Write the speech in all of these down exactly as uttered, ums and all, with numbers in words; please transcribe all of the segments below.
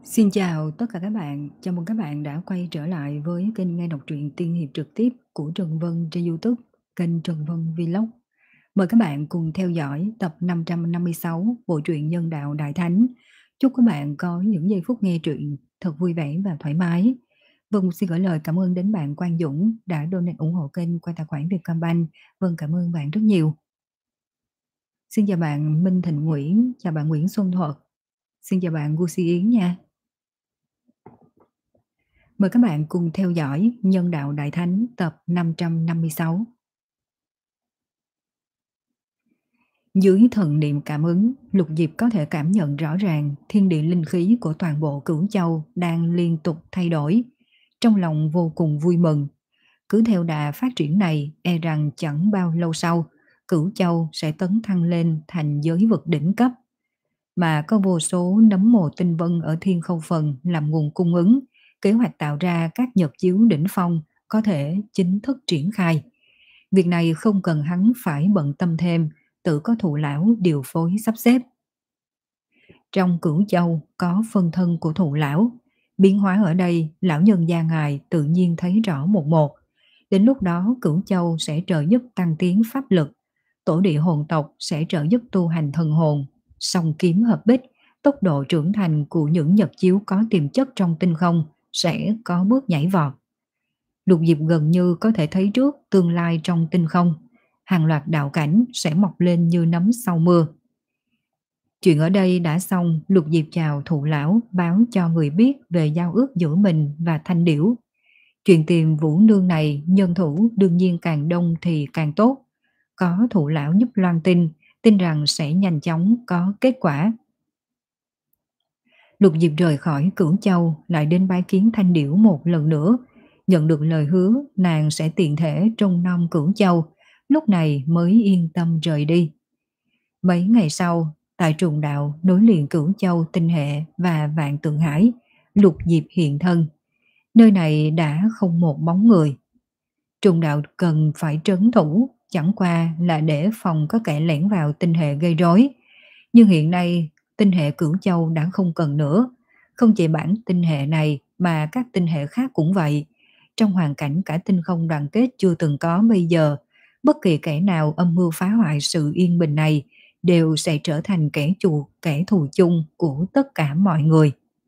Xin chào tất cả các bạn, chào mừng các bạn đã quay trở lại với kênh nghe đọc truyện tiên hiệp trực tiếp của Trần Vân trên YouTube, kênh Trần Vân Vlog. Mời các bạn cùng theo dõi tập năm trăm năm mươi sáu bộ truyện Nhân đạo Đại Thánh. Chúc các bạn có những giây phút nghe truyện thật vui vẻ và thoải mái. Vân xin gửi lời cảm ơn đến bạn Quang Dũng đã donate ủng hộ kênh qua tài khoản Vietcombank. Vân cảm ơn bạn rất nhiều. Xin chào bạn Minh Thịnh Nguyễn, chào bạn Nguyễn Xuân Thuật. Xin chào bạn Gucci Yến nha. Mời các bạn cùng theo dõi Nhân đạo Đại Thánh tập năm trăm năm mươi sáu. Dưới thần niệm cảm ứng, Lục Diệp có thể cảm nhận rõ ràng thiên địa linh khí của toàn bộ Cửu Châu đang liên tục thay đổi. Trong lòng vô cùng vui mừng. Cứ theo đà phát triển này, e rằng chẳng bao lâu sau, Cửu Châu sẽ tấn thăng lên thành giới vực đỉnh cấp. Mà có vô số nấm mồ tinh vân ở thiên khâu phần làm nguồn cung ứng, kế hoạch tạo ra các nhật chiếu đỉnh phong có thể chính thức triển khai. Việc này không cần hắn phải bận tâm thêm, tự có thụ lão điều phối sắp xếp. Trong Cửu Châu có phân thân của thụ lão, biến hóa ở đây lão nhân gia ngài tự nhiên thấy rõ một một. Đến lúc đó Cửu Châu sẽ trợ giúp tăng tiến pháp lực, tổ địa hồn tộc sẽ trợ giúp tu hành thần hồn, song kiếm hợp bích, tốc độ trưởng thành của những nhật chiếu có tiềm chất trong tinh không sẽ có bước nhảy vọt. Lục Diệp gần như có thể thấy trước tương lai trong tinh không, hàng loạt đạo cảnh sẽ mọc lên như nấm sau mưa. Chuyện ở đây đã xong, Lục Diệp chào thụ lão, báo cho người biết về giao ước giữa mình và Thanh Điểu. Chuyện tìm Vũ Nương này nhân thủ đương nhiên càng đông thì càng tốt. Có thụ lão giúp loan tin, tin rằng sẽ nhanh chóng có kết quả. Lục Diệp rời khỏi Cửu Châu lại đến bái kiến Thanh Điểu một lần nữa. Nhận được lời hứa nàng sẽ tiện thể trông nom Cửu Châu, lúc này mới yên tâm rời đi. Mấy ngày sau, tại trùng đạo nối liền Cửu Châu tinh hệ và Vạn Tượng Hải, Lục Diệp hiện thân. Nơi này đã không một bóng người. Trùng đạo cần phải trấn thủ, chẳng qua là để phòng có kẻ lẻn vào tinh hệ gây rối. Nhưng hiện nay tinh hệ Cửu Châu đã không cần nữa. Không chỉ bản tinh hệ này mà các tinh hệ khác cũng vậy. Trong hoàn cảnh cả tinh không đoàn kết chưa từng có bây giờ, bất kỳ kẻ nào âm mưu phá hoại sự yên bình này đều sẽ trở thành kẻ thù, kẻ thù chung của tất cả mọi người.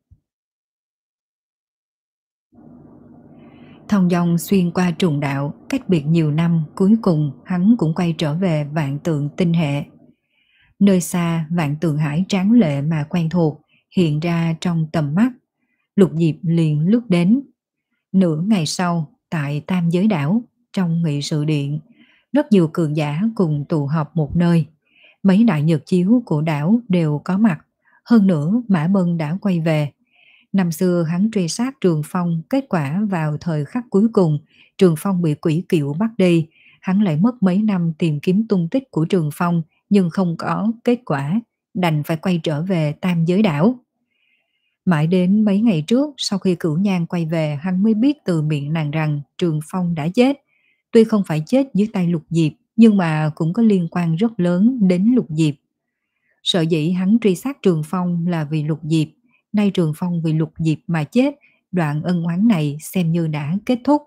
Thông dong xuyên qua trùng đạo, cách biệt nhiều năm, cuối cùng hắn cũng quay trở về Vạn Tượng tinh hệ. Nơi xa Vạn Tượng Hải tráng lệ mà quen thuộc hiện ra trong tầm mắt. Lục Diệp liền lướt đến. Nửa ngày sau, tại Tam Giới Đảo, trong nghị sự điện, rất nhiều cường giả cùng tụ họp một nơi. Mấy đại nhật chiếu của đảo đều có mặt. Hơn nữa Mã Bân đã quay về. Năm xưa hắn truy sát Trường Phong, kết quả vào thời khắc cuối cùng Trường Phong bị quỷ kiệu bắt đi. Hắn lại mất mấy năm tìm kiếm tung tích của Trường Phong nhưng không có kết quả, đành phải quay trở về Tam Giới Đảo. Mãi đến mấy ngày trước, sau khi Cửu Nhan quay về, hắn mới biết từ miệng nàng rằng Trường Phong đã chết. Tuy không phải chết dưới tay Lục Diệp, nhưng mà cũng có liên quan rất lớn đến Lục Diệp. Sợ dĩ hắn truy sát Trường Phong là vì Lục Diệp, nay Trường Phong vì Lục Diệp mà chết, đoạn ân oán này xem như đã kết thúc.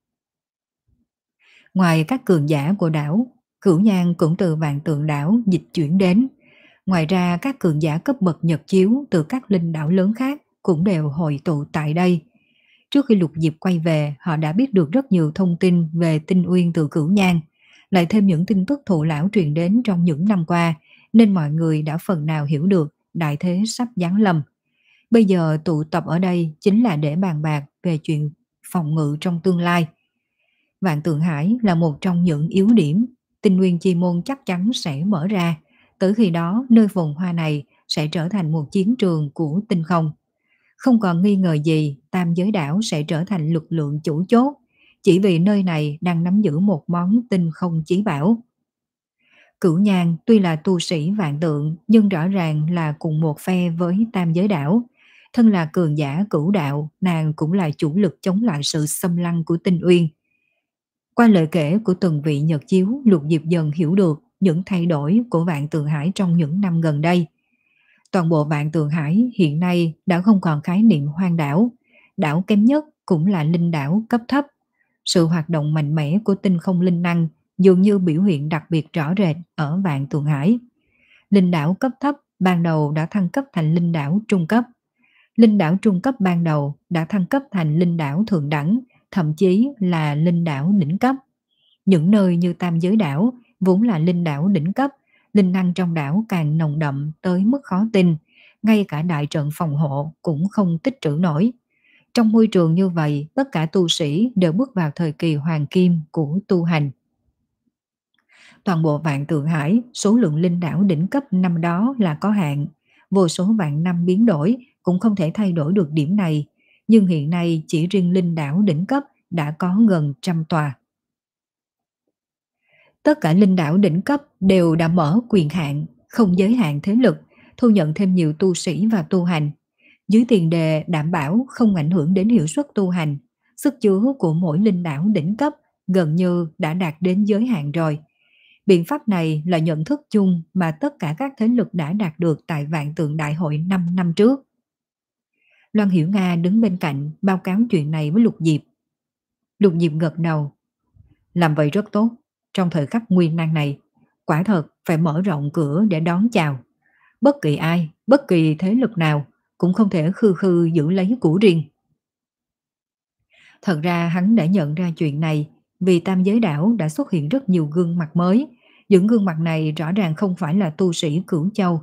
Ngoài các cường giả của đảo, Cửu Nhan cũng từ Vạn Tượng Đảo dịch chuyển đến. Ngoài ra các cường giả cấp bậc nhật chiếu từ các linh đảo lớn khác cũng đều hội tụ tại đây. Trước khi Lục Diệp quay về, họ đã biết được rất nhiều thông tin về Tinh Uyên từ Cửu Nhan, lại thêm những tin tức thụ lão truyền đến trong những năm qua, nên mọi người đã phần nào hiểu được đại thế sắp giáng lâm. Bây giờ tụ tập ở đây chính là để bàn bạc về chuyện phòng ngự trong tương lai. Vạn Tượng Hải là một trong những yếu điểm, Tinh Nguyên chi môn chắc chắn sẽ mở ra. Tới khi đó, nơi vùng hoa này sẽ trở thành một chiến trường của tinh không. Không còn nghi ngờ gì, Tam Giới Đảo sẽ trở thành lực lượng chủ chốt, chỉ vì nơi này đang nắm giữ một món tinh không chí bảo. Cửu Nhan tuy là tu sĩ vạn tượng, nhưng rõ ràng là cùng một phe với Tam Giới Đảo. Thân là cường giả cửu đạo, nàng cũng là chủ lực chống lại sự xâm lăng của Tinh Uyên. Qua lời kể của từng vị nhật chiếu, Lục Diệp dần hiểu được những thay đổi của Vạn Tượng Hải trong những năm gần đây. Toàn bộ Vạn Tượng Hải hiện nay đã không còn khái niệm hoang đảo. Đảo kém nhất cũng là linh đảo cấp thấp. Sự hoạt động mạnh mẽ của tinh không linh năng dường như biểu hiện đặc biệt rõ rệt ở Vạn Tượng Hải. Linh đảo cấp thấp ban đầu đã thăng cấp thành linh đảo trung cấp. Linh đảo trung cấp ban đầu đã thăng cấp thành linh đảo thượng đẳng, thậm chí là linh đảo đỉnh cấp. Những nơi như Tam Giới đảo vốn là linh đảo đỉnh cấp, linh năng trong đảo càng nồng đậm tới mức khó tin, ngay cả đại trận phòng hộ cũng không tích trữ nổi. Trong môi trường như vậy, tất cả tu sĩ đều bước vào thời kỳ hoàng kim của tu hành. Toàn bộ Vạn Tượng Hải, số lượng linh đảo đỉnh cấp năm đó là có hạn, vô số vạn năm biến đổi cũng không thể thay đổi được điểm này, nhưng hiện nay chỉ riêng linh đảo đỉnh cấp đã có gần trăm tòa. Tất cả linh đảo đỉnh cấp đều đã mở quyền hạn, không giới hạn thế lực, thu nhận thêm nhiều tu sĩ và tu hành. Dưới tiền đề đảm bảo không ảnh hưởng đến hiệu suất tu hành, sức chứa của mỗi linh đảo đỉnh cấp gần như đã đạt đến giới hạn rồi. Biện pháp này là nhận thức chung mà tất cả các thế lực đã đạt được tại Vạn Tượng Đại hội năm năm trước. Loan Hiểu Nga đứng bên cạnh báo cáo chuyện này với Lục Diệp. Lục Diệp gật đầu. Làm vậy rất tốt. Trong thời khắc nguy nan này, quả thật phải mở rộng cửa để đón chào. Bất kỳ ai, bất kỳ thế lực nào cũng không thể khư khư giữ lấy của riêng. Thật ra hắn đã nhận ra chuyện này vì Tam Giới đảo đã xuất hiện rất nhiều gương mặt mới. Những gương mặt này rõ ràng không phải là tu sĩ Cửu Châu.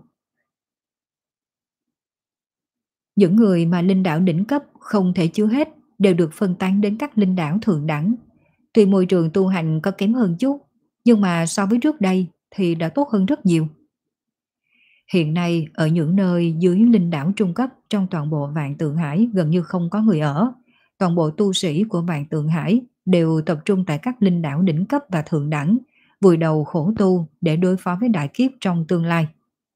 Những người mà linh đảo đỉnh cấp không thể chứa hết đều được phân tán đến các linh đảo thượng đẳng. Tuy môi trường tu hành có kém hơn chút, nhưng mà so với trước đây thì đã tốt hơn rất nhiều. Hiện nay ở những nơi dưới linh đảo trung cấp trong toàn bộ Vạn Tượng Hải gần như không có người ở. Toàn bộ tu sĩ của Vạn Tượng Hải đều tập trung tại các linh đảo đỉnh cấp và thượng đẳng, vùi đầu khổ tu để đối phó với đại kiếp trong tương lai.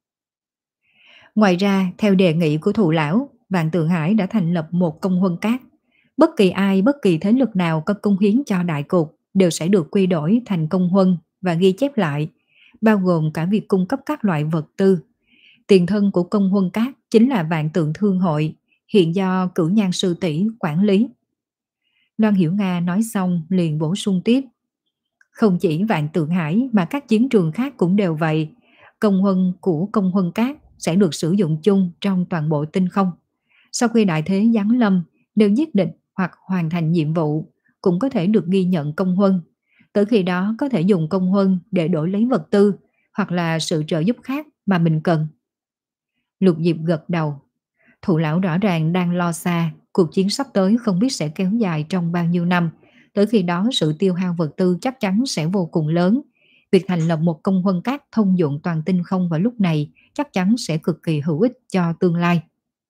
Ngoài ra, theo đề nghị của Thụ Lão, Vạn Tượng Hải đã thành lập một công huân các. Bất kỳ ai, bất kỳ thế lực nào có công hiến cho đại cục đều sẽ được quy đổi thành công huân và ghi chép lại, bao gồm cả việc cung cấp các loại vật tư. Tiền thân của công huân các chính là Vạn Tượng Thương Hội, hiện do Cửu Nhan Sư tỷ quản lý. Loan Hiểu Nga nói xong liền bổ sung tiếp. Không chỉ Vạn Tượng Hải mà các chiến trường khác cũng đều vậy. Công huân của công huân các sẽ được sử dụng chung trong toàn bộ tinh không. Sau khi đại thế giáng lâm, nếu giết địch hoặc hoàn thành nhiệm vụ, cũng có thể được ghi nhận công huân. Tới khi đó có thể dùng công huân để đổi lấy vật tư hoặc là sự trợ giúp khác mà mình cần. Lục Diệp gật đầu. Thụ Lão rõ ràng đang lo xa, cuộc chiến sắp tới không biết sẽ kéo dài trong bao nhiêu năm. Tới khi đó sự tiêu hao vật tư chắc chắn sẽ vô cùng lớn. Việc thành lập một công huân các thông dụng toàn tinh không vào lúc này chắc chắn sẽ cực kỳ hữu ích cho tương lai.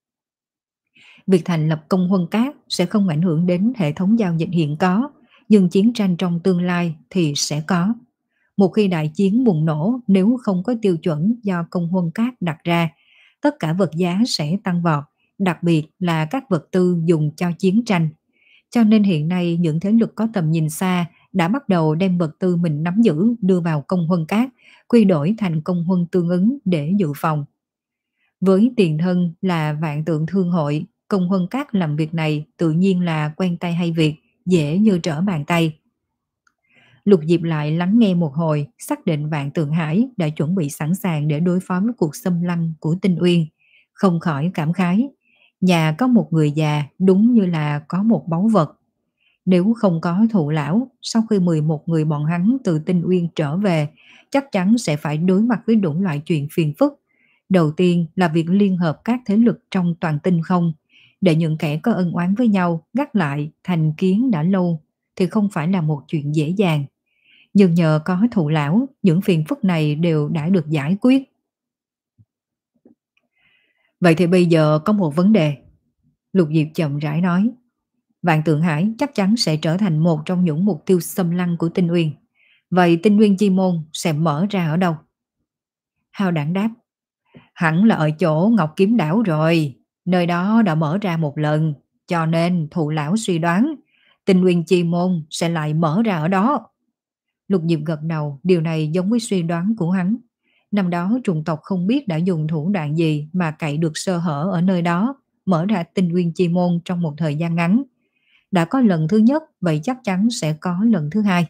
Việc thành lập công huân các sẽ không ảnh hưởng đến hệ thống giao dịch hiện có, nhưng chiến tranh trong tương lai thì sẽ có. Một khi đại chiến bùng nổ, nếu không có tiêu chuẩn do công huân các đặt ra, tất cả vật giá sẽ tăng vọt, đặc biệt là các vật tư dùng cho chiến tranh. Cho nên hiện nay những thế lực có tầm nhìn xa đã bắt đầu đem vật tư mình nắm giữ đưa vào công huân các, quy đổi thành công huân tương ứng để dự phòng. Với tiền thân là Vạn Tượng Thương Hội, công huân các làm việc này tự nhiên là quen tay hay việc, dễ như trở bàn tay. Lục Diệp lại lắng nghe một hồi, xác định Vạn Tượng Hải đã chuẩn bị sẵn sàng để đối phó với cuộc xâm lăng của Tinh Uyên. Không khỏi cảm khái, nhà có một người già đúng như là có một báu vật. Nếu không có Thụ Lão, sau khi mười một người bọn hắn từ Tinh Uyên trở về, chắc chắn sẽ phải đối mặt với đủ loại chuyện phiền phức. Đầu tiên là việc liên hợp các thế lực trong toàn tinh không, để những kẻ có ân oán với nhau gác lại thành kiến đã lâu thì không phải là một chuyện dễ dàng. Nhưng nhờ có Thụ Lão, những phiền phức này đều đã được giải quyết. Vậy thì bây giờ có một vấn đề. Lục Diệp chậm rãi nói. Vạn Tượng Hải chắc chắn sẽ trở thành một trong những mục tiêu xâm lăng của Tinh Uyên. Vậy Tinh Uyên Chi Môn sẽ mở ra ở đâu? Hao Đảng đáp. Hẳn là ở chỗ Ngọc Kiếm Đảo rồi. Nơi đó đã mở ra một lần. Cho nên Thụ Lão suy đoán Tinh Uyên Chi Môn sẽ lại mở ra ở đó. Lục Diệp gật đầu, điều này giống với suy đoán của hắn. Năm đó trùng tộc không biết đã dùng thủ đoạn gì mà cậy được sơ hở ở nơi đó, mở ra tinh nguyên chi môn trong một thời gian ngắn. Đã có lần thứ nhất, vậy chắc chắn sẽ có lần thứ hai.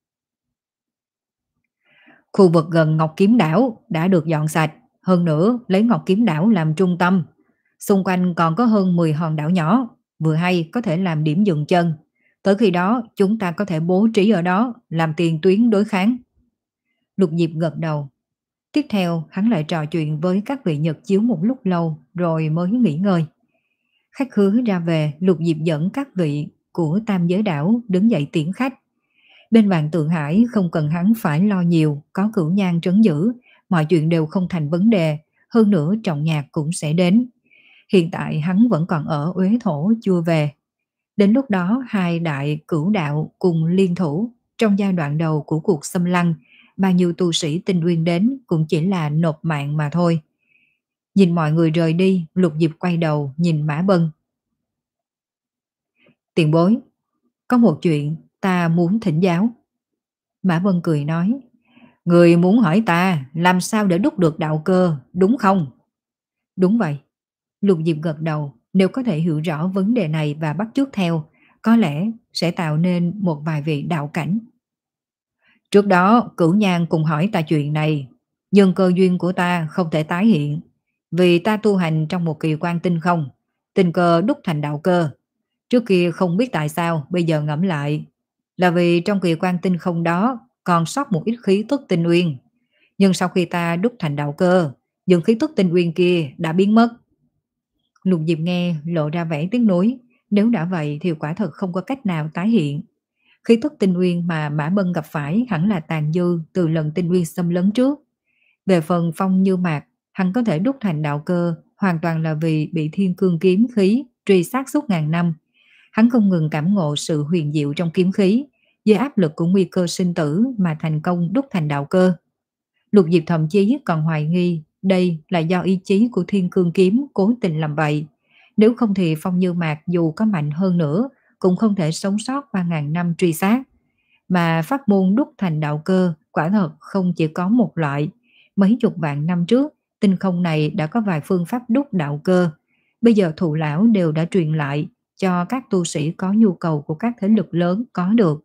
Khu vực gần Ngọc Kiếm Đảo đã được dọn sạch, hơn nữa lấy Ngọc Kiếm Đảo làm trung tâm. Xung quanh còn có hơn mười hòn đảo nhỏ, vừa hay có thể làm điểm dừng chân. Tới khi đó chúng ta có thể bố trí ở đó làm tiền tuyến đối kháng. Lục Diệp gật đầu. Tiếp theo hắn lại trò chuyện với các vị Nhật chiếu một lúc lâu rồi mới nghỉ ngơi. Khách khứa ra về, Lục Diệp dẫn các vị của Tam Giới Đảo đứng dậy tiễn khách. Bên Vạn Tượng Hải không cần hắn phải lo nhiều, có Cửu Nhan trấn giữ, mọi chuyện đều không thành vấn đề, hơn nữa trọng nhạc cũng sẽ đến. Hiện tại hắn vẫn còn ở Uế Thổ chưa về. Đến lúc đó hai đại cửu đạo cùng liên thủ, trong giai đoạn đầu của cuộc xâm lăng, bao nhiêu tu sĩ tinh uyên đến cũng chỉ là nộp mạng mà thôi. Nhìn mọi người rời đi, Lục Diệp quay đầu nhìn Mã Bân. Tiền bối, có một chuyện ta muốn thỉnh giáo. Mã Bân cười nói, người muốn hỏi ta làm sao để đúc được đạo cơ, đúng không? Đúng vậy. Lục Diệp gật đầu, nếu có thể hiểu rõ vấn đề này và bắt chước theo, có lẽ sẽ tạo nên một vài vị đạo cảnh. Trước đó, Cửu Nhan cùng hỏi ta chuyện này, nhưng cơ duyên của ta không thể tái hiện, vì ta tu hành trong một kỳ quan tinh không, tình cơ đúc thành đạo cơ. Trước kia không biết tại sao, bây giờ ngẫm lại, là vì trong kỳ quan tinh không đó còn sót một ít khí tức tinh uyên. Nhưng sau khi ta đúc thành đạo cơ, những khí tức tinh uyên kia đã biến mất. Lục Diệp nghe lộ ra vẻ tiếc nuối, nếu đã vậy thì quả thật không có cách nào tái hiện. Khí tức tinh uyên mà Mã Bân gặp phải hẳn là tàn dư từ lần tinh uyên xâm lấn trước. Về phần Phong Như Mạc, hắn có thể đúc thành đạo cơ hoàn toàn là vì bị thiên cương kiếm khí truy sát suốt ngàn năm. Hắn không ngừng cảm ngộ sự huyền diệu trong kiếm khí, dưới áp lực của nguy cơ sinh tử mà thành công đúc thành đạo cơ. Lục Diệp thậm chí còn hoài nghi đây là do ý chí của thiên cương kiếm cố tình làm vậy. Nếu không thì Phong Như Mạc dù có mạnh hơn nữa cũng không thể sống sót qua ngàn năm truy sát. Mà pháp môn đúc thành đạo cơ quả thật không chỉ có một loại. Mấy chục vạn năm trước, tinh không này đã có vài phương pháp đúc đạo cơ. Bây giờ thụ lão đều đã truyền lại cho các tu sĩ có nhu cầu của các thế lực lớn có được.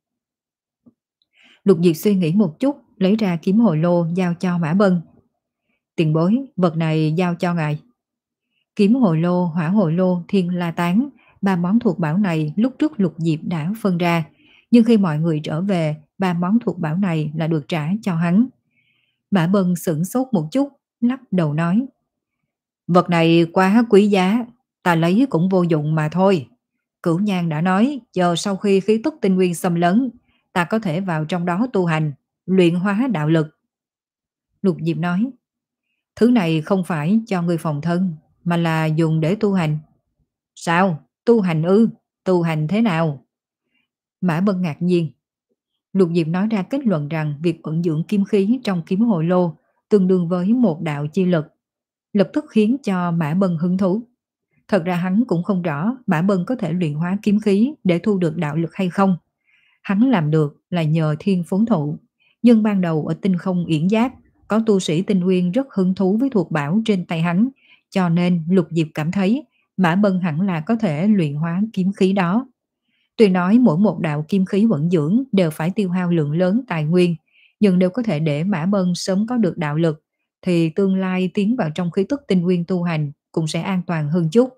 Lục Diệp suy nghĩ một chút, lấy ra kiếm hồi lô giao cho Mã Bân. Tiền bối, vật này giao cho ngài. Kiếm hồi lô, hỏa hồi lô, thiên la tán, ba món thuộc bảo này lúc trước Lục Diệp đã phân ra, nhưng khi mọi người trở về, ba món thuộc bảo này là được trả cho hắn. Mã Bân sửng sốt một chút, lắc đầu nói, vật này quá quý giá, ta lấy cũng vô dụng mà thôi. Cửu Nhan đã nói, chờ sau khi khí tức tinh nguyên xâm lấn, ta có thể vào trong đó tu hành, luyện hóa đạo lực. Lục Diệp nói, thứ này không phải cho người phòng thân, mà là dùng để tu hành. Sao? Tu hành ư? Tu hành thế nào? Mã Bân ngạc nhiên. Lục Diệp nói ra kết luận rằng việc ẩn dưỡng kiếm khí trong kiếm hồi lô tương đương với một đạo chi lực, lập tức khiến cho Mã Bân hứng thú. Thật ra hắn cũng không rõ Mã Bân có thể luyện hóa kiếm khí để thu được đạo lực hay không. Hắn làm được là nhờ thiên phú thụ, nhưng ban đầu ở tinh không Yển Giác có tu sĩ tinh nguyên rất hứng thú với thuộc bảo trên tay hắn, cho nên Lục Diệp cảm thấy Mã Bân hẳn là có thể luyện hóa kiếm khí đó. Tuy nói mỗi một đạo kiếm khí vận dưỡng đều phải tiêu hao lượng lớn tài nguyên, nhưng nếu có thể để Mã Bân sớm có được đạo lực, thì tương lai tiến vào trong khí tức tinh nguyên tu hành cũng sẽ an toàn hơn chút.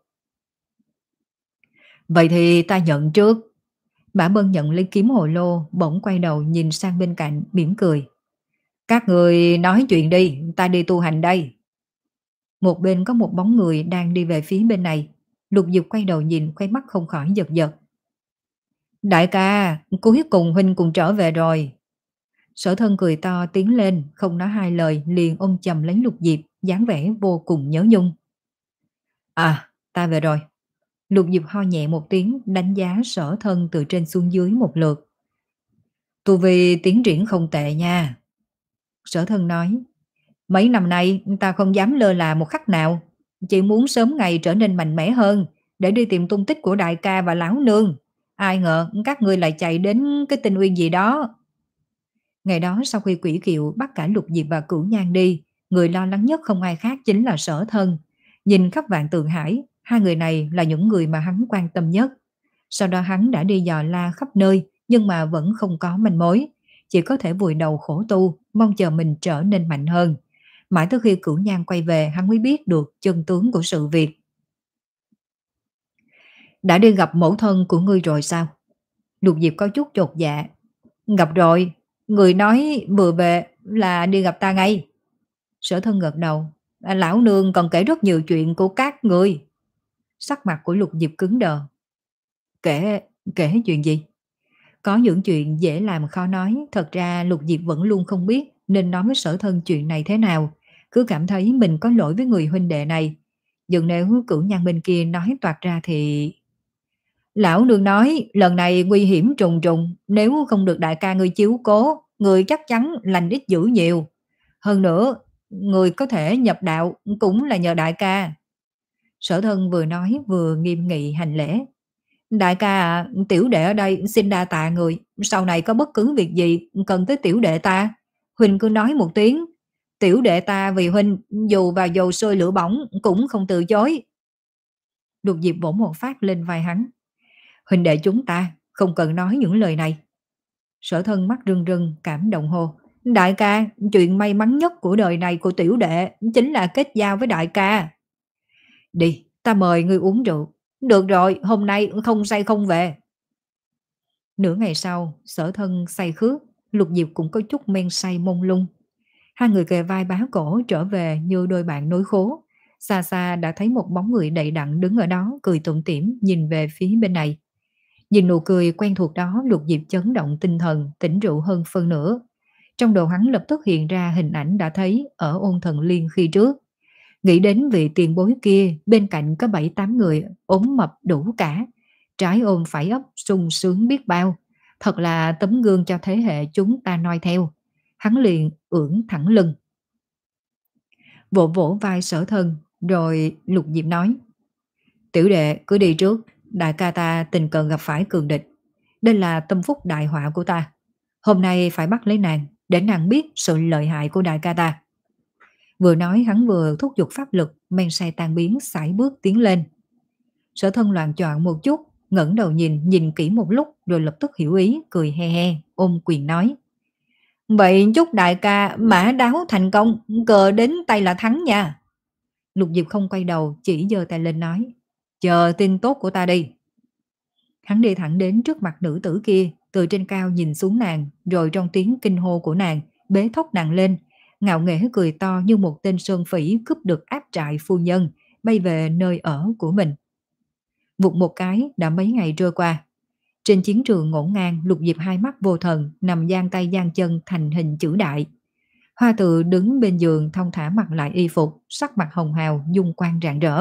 Vậy thì ta nhận trước. Mã Bân nhận lấy kiếm hồi lô, bỗng quay đầu nhìn sang bên cạnh, mỉm cười. Các người nói chuyện đi, ta đi tu hành đây. Một bên có một bóng người đang đi về phía bên này. Lục Diệp quay đầu nhìn, khóe mắt không khỏi giật giật. Đại ca, cuối cùng huynh cùng trở về rồi. Sở Thân cười to tiến lên, không nói hai lời liền ôm chầm lấy Lục Diệp, dáng vẻ vô cùng nhớ nhung. À, ta về rồi. Lục Diệp ho nhẹ một tiếng, đánh giá Sở Thân từ trên xuống dưới một lượt. Tu vi tiến triển không tệ nha. Sở Thân nói, mấy năm nay ta không dám lơ là một khắc nào, chỉ muốn sớm ngày trở nên mạnh mẽ hơn để đi tìm tung tích của đại ca và lão nương. Ai ngờ các ngươi lại chạy đến cái tinh uyên gì đó. Ngày đó sau khi Quỷ Kiều bắt cả Lục Diệp và Cửu Nhan đi, người lo lắng nhất không ai khác chính là Sở Thân. Nhìn khắp Vạn Tượng Hải, hai người này là những người mà hắn quan tâm nhất. Sau đó hắn đã đi dò la khắp nơi nhưng mà vẫn không có manh mối, chỉ có thể vùi đầu khổ tu, mong chờ mình trở nên mạnh hơn. Mãi tới khi Cửu Nhan quay về hắn mới biết được chân tướng của sự việc. Đã đi gặp mẫu thân của ngươi rồi sao? Lục Diệp có chút chột dạ. Gặp rồi, người nói vừa về là đi gặp ta ngay. Sở Thân gật đầu. À, lão nương còn kể rất nhiều chuyện của các người. Sắc mặt của Lục Diệp cứng đờ. Kể, kể chuyện gì? Có những chuyện dễ làm khó nói, thật ra Lục Diệp vẫn luôn không biết nên nói với Sở Thân chuyện này thế nào, cứ cảm thấy mình có lỗi với người huynh đệ này. Nhưng nếu Cửu Nhan bên kia nói toạc ra thì... Lão nương nói lần này nguy hiểm trùng trùng, nếu không được đại ca ngươi chiếu cố, người chắc chắn lành ít dữ nhiều. Hơn nữa, người có thể nhập đạo cũng là nhờ đại ca. Sở Thân vừa nói vừa nghiêm nghị hành lễ. Đại ca à, tiểu đệ ở đây xin đa tạ người, sau này có bất cứ việc gì cần tới tiểu đệ ta, huynh cứ nói một tiếng, tiểu đệ ta vì huynh dù vào dầu sôi lửa bỏng cũng không từ chối. Lục Diệp vỗ một phát lên vai hắn. Huynh đệ chúng ta không cần nói những lời này. Sở Thân mắt rưng rưng cảm động hô. Đại ca, chuyện may mắn nhất của đời này của tiểu đệ chính là kết giao với đại ca. Đi, ta mời ngươi uống rượu. Được rồi, hôm nay không say không về. Nửa ngày sau, Sở Thân say khướt, Lục Diệp cũng có chút men say mông lung. Hai người kề vai bá cổ trở về như đôi bạn nối khố. Xa xa đã thấy một bóng người đầy đặn đứng ở đó cười tủm tỉm nhìn về phía bên này. Nhìn nụ cười quen thuộc đó, Lục Diệp chấn động tinh thần, tỉnh rượu hơn phân nửa. Trong đầu hắn lập tức hiện ra hình ảnh đã thấy ở Ôn Thần Liên khi trước. Nghĩ đến vị tiền bối kia, bên cạnh có bảy tám người ốm mập đủ cả. Trái ôm phải ấp sung sướng biết bao. Thật là tấm gương cho thế hệ chúng ta noi theo. Hắn liền ưỡn thẳng lưng. Vỗ vỗ vai Sở Thân, rồi Lục Diệp nói. Tiểu đệ cứ đi trước, đại ca ta tình cờ gặp phải cường địch. Đây là tâm phúc đại họa của ta. Hôm nay phải bắt lấy nàng, để nàng biết sự lợi hại của đại ca ta. Vừa nói hắn vừa thúc giục pháp lực, men say tan biến sải bước tiến lên. Sở Thân loạn choạng một chút, ngẩng đầu nhìn, nhìn kỹ một lúc rồi lập tức hiểu ý, cười he he, ôm quyền nói. Vậy chúc đại ca mã đáo thành công, cờ đến tay là thắng nha. Lục Diệp không quay đầu, chỉ giơ tay lên nói. Chờ tin tốt của ta đi. Hắn đi thẳng đến trước mặt nữ tử kia, từ trên cao nhìn xuống nàng, rồi trong tiếng kinh hô của nàng, bế thốc nàng lên, ngạo nghễ cười to như một tên sơn phỉ cướp được áp trại phu nhân, bay về nơi ở của mình. Vụt một cái đã mấy ngày trôi qua. Trên chiến trường ngổn ngang, Lục Diệp hai mắt vô thần, nằm giang tay giang chân thành hình chữ đại. Hoa Tự đứng bên giường thong thả mặc lại y phục, sắc mặt hồng hào, dung quang rạng rỡ.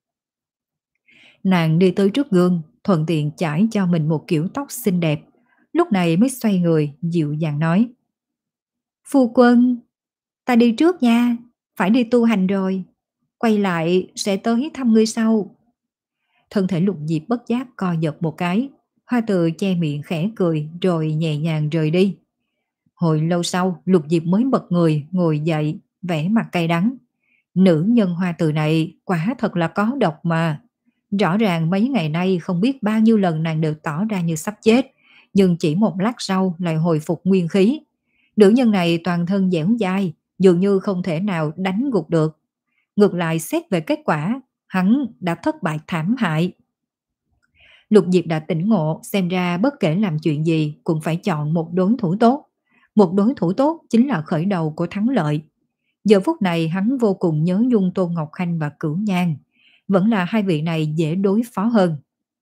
Nàng đi tới trước gương, thuận tiện chải cho mình một kiểu tóc xinh đẹp. Lúc này mới xoay người, dịu dàng nói. Phu quân, ta đi trước nha, phải đi tu hành rồi. Quay lại sẽ tới thăm ngươi sau. Thân thể Lục Diệp bất giác co giật một cái. Hoa Tự che miệng khẽ cười rồi nhẹ nhàng rời đi. Hồi lâu sau, Lục Diệp mới bật người, ngồi dậy, vẻ mặt cay đắng. Nữ nhân Hoa Tự này quả thật là có độc mà. Rõ ràng mấy ngày nay không biết bao nhiêu lần nàng đều tỏ ra như sắp chết, nhưng chỉ một lát sau lại hồi phục nguyên khí. Nữ nhân này toàn thân dẻo dai, dường như không thể nào đánh gục được. Ngược lại xét về kết quả, hắn đã thất bại thảm hại. Lục Diệp đã tỉnh ngộ, xem ra bất kể làm chuyện gì cũng phải chọn một đối thủ tốt. Một đối thủ tốt chính là khởi đầu của thắng lợi. Giờ phút này hắn vô cùng nhớ nhung Tôn Ngọc Khanh và Cửu Nhan. Vẫn là hai vị này dễ đối phó hơn.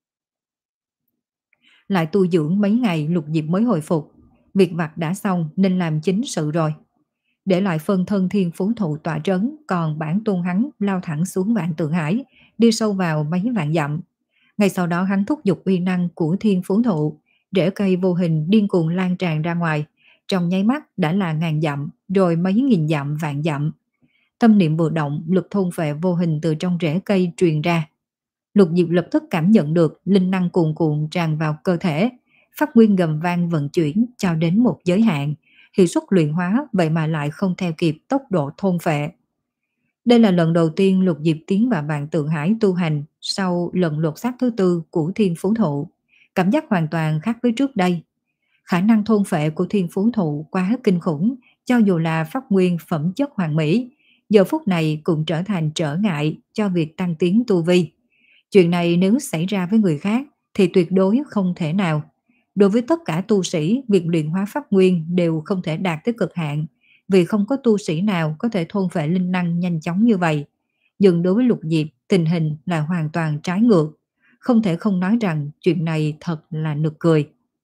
Lại tu dưỡng mấy ngày, Lục Diệp mới hồi phục. Việc vặt đã xong nên làm chính sự rồi. Để lại phân thân Thiên Phú Thụ tọa trấn, còn bản tôn hắn lao thẳng xuống Vạn Tượng Hải, đi sâu vào mấy vạn dặm. Ngay sau đó hắn thúc giục uy năng của Thiên Phú Thụ, rễ cây vô hình điên cuồng lan tràn ra ngoài. Trong nháy mắt đã là ngàn dặm, rồi mấy nghìn dặm vạn dặm. Tâm niệm vừa động, lực thôn phệ vô hình từ trong rễ cây truyền ra. Lục Diệp lập tức cảm nhận được linh năng cuồn cuộn tràn vào cơ thể, phát nguyên gầm vang vận chuyển cho đến một giới hạn, Hiệu suất luyện hóa vậy mà lại không theo kịp tốc độ thôn phệ. Đây là lần đầu tiên Lục Diệp tiến vào Vạn Tượng Hải tu hành sau lần lột xác thứ tư của Thiên Phú Thụ. Cảm giác hoàn toàn khác với trước đây. Khả năng thôn phệ của Thiên Phú Thụ quá kinh khủng, cho dù là pháp nguyên phẩm chất hoàn mỹ, giờ phút này cũng trở thành trở ngại cho việc tăng tiến tu vi. Chuyện này nếu xảy ra với người khác thì tuyệt đối không thể nào. Đối với tất cả tu sĩ, việc luyện hóa pháp nguyên đều không thể đạt tới cực hạn, vì không có tu sĩ nào có thể thôn phệ linh năng nhanh chóng như vậy. Nhưng đối với Lục Diệp, tình hình là hoàn toàn trái ngược. Không thể không nói rằng chuyện này thật là nực cười.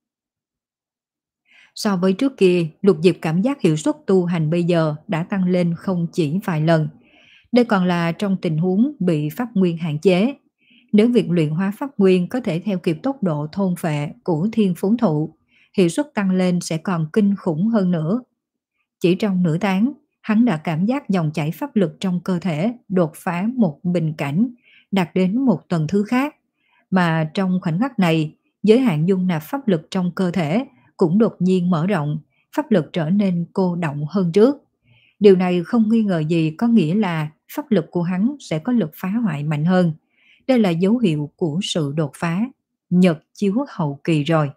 So với trước kia, Lục Diệp cảm giác hiệu suất tu hành bây giờ đã tăng lên không chỉ vài lần. Đây còn là trong tình huống bị pháp nguyên hạn chế. Nếu việc luyện hóa pháp nguyên có thể theo kịp tốc độ thôn phệ của Thiên Phú Thụ, hiệu suất tăng lên sẽ còn kinh khủng hơn nữa. Chỉ trong nửa tháng, hắn đã cảm giác dòng chảy pháp lực trong cơ thể đột phá một bình cảnh, đạt đến một tầng thứ khác. Mà trong khoảnh khắc này, giới hạn dung nạp pháp lực trong cơ thể cũng đột nhiên mở rộng, pháp lực trở nên cô đọng hơn trước. Điều này không nghi ngờ gì có nghĩa là pháp lực của hắn sẽ có lực phá hoại mạnh hơn. Đây là dấu hiệu của sự đột phá, nhật chiếu hậu kỳ rồi.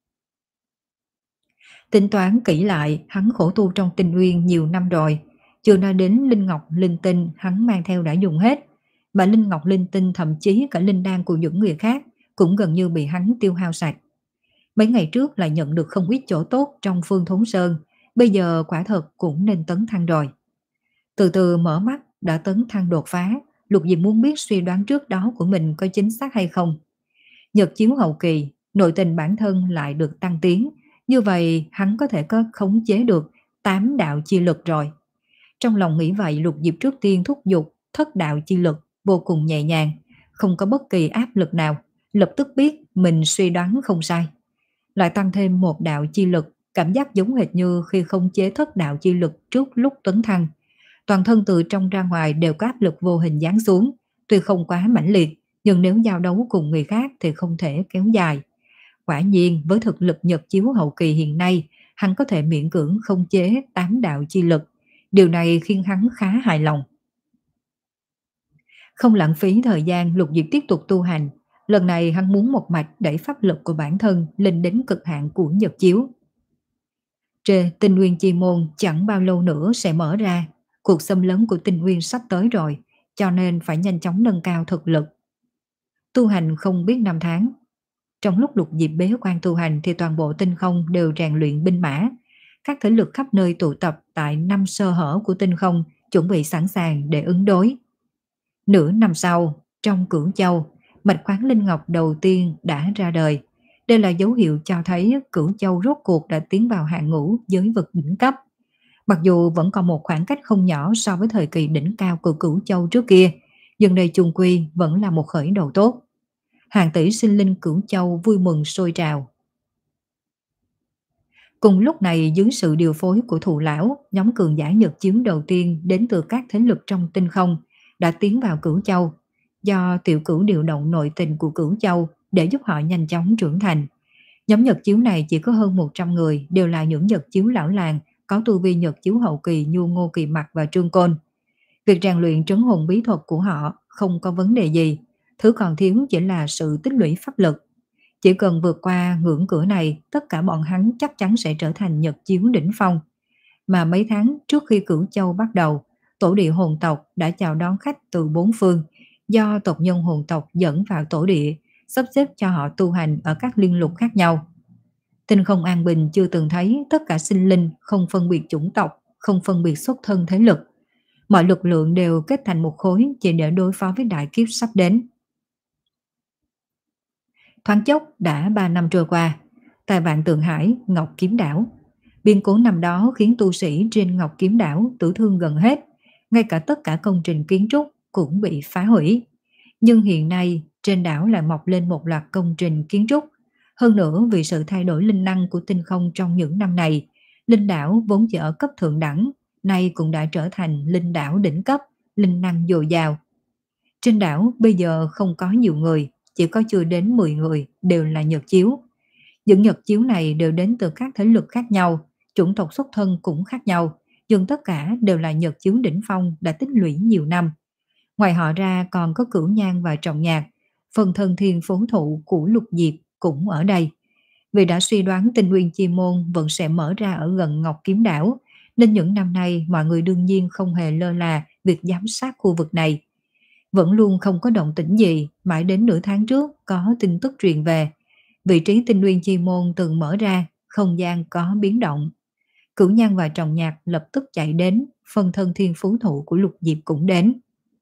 Tính toán kỹ lại, hắn khổ tu trong tinh nguyên nhiều năm rồi, chưa nói đến linh ngọc linh tinh hắn mang theo đã dùng hết, mà linh ngọc linh tinh thậm chí cả linh đan của những người khác cũng gần như bị hắn tiêu hao sạch. Mấy ngày trước lại nhận được không ít chỗ tốt trong Phương Thốn Sơn, bây giờ quả thật cũng nên tấn thăng rồi. Từ từ mở mắt đã tấn thăng đột phá, Lục Diệp muốn biết suy đoán trước đó của mình có chính xác hay không. Nhật chiếu hậu kỳ, nội tình bản thân lại được tăng tiến, như vậy hắn có thể có khống chế được tám đạo chi lực rồi. Trong lòng nghĩ vậy, Lục Diệp trước tiên thúc giục thất đạo chi lực vô cùng nhẹ nhàng, không có bất kỳ áp lực nào, lập tức biết mình suy đoán không sai. Lại tăng thêm một đạo chi lực, cảm giác giống hệt như khi khống chế thất đạo chi lực trước lúc tấn thăng. Toàn thân từ trong ra ngoài đều có áp lực vô hình giáng xuống, tuy không quá mãnh liệt, nhưng nếu giao đấu cùng người khác thì không thể kéo dài. Quả nhiên với thực lực nhật chiếu hậu kỳ hiện nay, hắn có thể miễn cưỡng khống chế tám đạo chi lực. Điều này khiến hắn khá hài lòng. Không lãng phí thời gian, Lục Diệp tiếp tục tu hành. Lần này hắn muốn một mạch đẩy pháp lực của bản thân lên đến cực hạn của nhật chiếu. Trên tinh nguyên chi môn chẳng bao lâu nữa sẽ mở ra. Cuộc xâm lấn của tinh nguyên sắp tới rồi, cho nên phải nhanh chóng nâng cao thực lực. Tu hành không biết năm tháng. Trong lúc Lục Diệp bế quan tu hành thì toàn bộ tinh không đều rèn luyện binh mã. Các thế lực khắp nơi tụ tập tại năm sơ hở của tinh không, chuẩn bị sẵn sàng để ứng đối. Nửa năm sau, trong Cửu Châu, mạch khoáng linh ngọc đầu tiên đã ra đời. Đây là dấu hiệu cho thấy Cửu Châu rốt cuộc đã tiến vào hàng ngũ giới vực đỉnh cấp. Mặc dù vẫn còn một khoảng cách không nhỏ so với thời kỳ đỉnh cao của Cửu Châu trước kia, nhưng đây chung quy vẫn là một khởi đầu tốt. Hàng tỷ sinh linh Cửu Châu vui mừng sôi trào. Cùng lúc này, dưới sự điều phối của Thụ Lão, nhóm cường giả nhật chiếu đầu tiên đến từ các thế lực trong tinh không đã tiến vào Cửu Châu, do Tiểu Cửu điều động nội tình của Cửu Châu để giúp họ nhanh chóng trưởng thành. Nhóm nhật chiếu này chỉ có hơn một trăm người, đều là những nhật chiếu lão làng, có tu vi nhật chiếu hậu kỳ như Ngô Kỳ Mặc và Trương Côn. Việc rèn luyện trấn hồn bí thuật của họ không có vấn đề gì, thứ còn thiếu chỉ là sự tích lũy pháp lực. Chỉ cần vượt qua ngưỡng cửa này, tất cả bọn hắn chắc chắn sẽ trở thành nhật chiếu đỉnh phong. Mà mấy tháng trước khi Cửu Châu bắt đầu, tổ địa hồn tộc đã chào đón khách từ bốn phương, do tộc nhân hồn tộc dẫn vào tổ địa, sắp xếp cho họ tu hành ở các liên lục khác nhau. Tinh không an bình chưa từng thấy, tất cả sinh linh không phân biệt chủng tộc, không phân biệt xuất thân thế lực. Mọi lực lượng đều kết thành một khối chỉ để đối phó với đại kiếp sắp đến. Thoáng chốc đã ba năm trôi qua, tại Vạn Tượng Hải, Ngọc Kiếm Đảo. Biến cố năm đó khiến tu sĩ trên Ngọc Kiếm Đảo tử thương gần hết, ngay cả tất cả công trình kiến trúc cũng bị phá hủy. Nhưng hiện nay trên đảo lại mọc lên một loạt công trình kiến trúc. Hơn nữa vì sự thay đổi linh năng của tinh không trong những năm này, linh đảo vốn chỉ ở cấp thượng đẳng, nay cũng đã trở thành linh đảo đỉnh cấp, linh năng dồi dào. Trên đảo bây giờ không có nhiều người, chỉ có chưa đến mười người đều là nhật chiếu. Những nhật chiếu này đều đến từ các thế lực khác nhau, chủng tộc xuất thân cũng khác nhau, nhưng tất cả đều là nhật chiếu đỉnh phong đã tích lũy nhiều năm. Ngoài họ ra còn có Cửu Nhan và Trọng Nhạc, phần thân thiên phú thụ của Lục Diệp cũng ở đây. Vì đã suy đoán tinh nguyên chi môn vẫn sẽ mở ra ở gần Ngọc Kiếm Đảo, nên những năm nay mọi người đương nhiên không hề lơ là việc giám sát khu vực này. Vẫn luôn không có động tĩnh gì, mãi đến nửa tháng trước có tin tức truyền về. Vị trí tinh nguyên chi môn từng mở ra, không gian có biến động. Cửu Nhan và Trọng Nhạc lập tức chạy đến, phân thân thiên phú thụ của Lục Diệp cũng đến.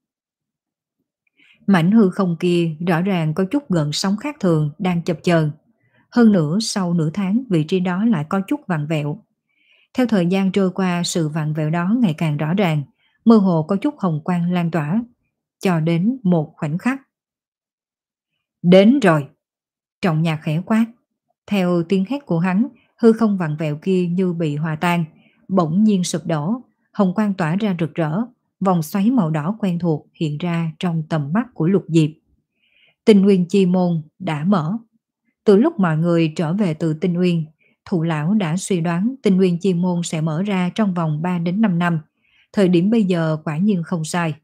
Mảnh hư không kia rõ ràng có chút gần sóng khác thường đang chập chờn. Hơn nữa sau nửa tháng vị trí đó lại có chút vặn vẹo. Theo thời gian trôi qua, sự vặn vẹo đó ngày càng rõ ràng, mơ hồ có chút hồng quang lan tỏa, cho đến một khoảnh khắc. Đến rồi! Trọng Nhạc khẽ quát. Theo tiếng hét của hắn, hư không vặn vẹo kia như bị hòa tan, bỗng nhiên sụp đổ, hồng quang tỏa ra rực rỡ, vòng xoáy màu đỏ quen thuộc hiện ra trong tầm mắt của Lục Diệp. Tinh Nguyên chi môn đã mở. Từ lúc mọi người trở về từ Tinh Nguyên, Thụ lão đã suy đoán Tinh Nguyên chi môn sẽ mở ra trong vòng ba đến năm năm. Thời điểm bây giờ quả nhiên không sai.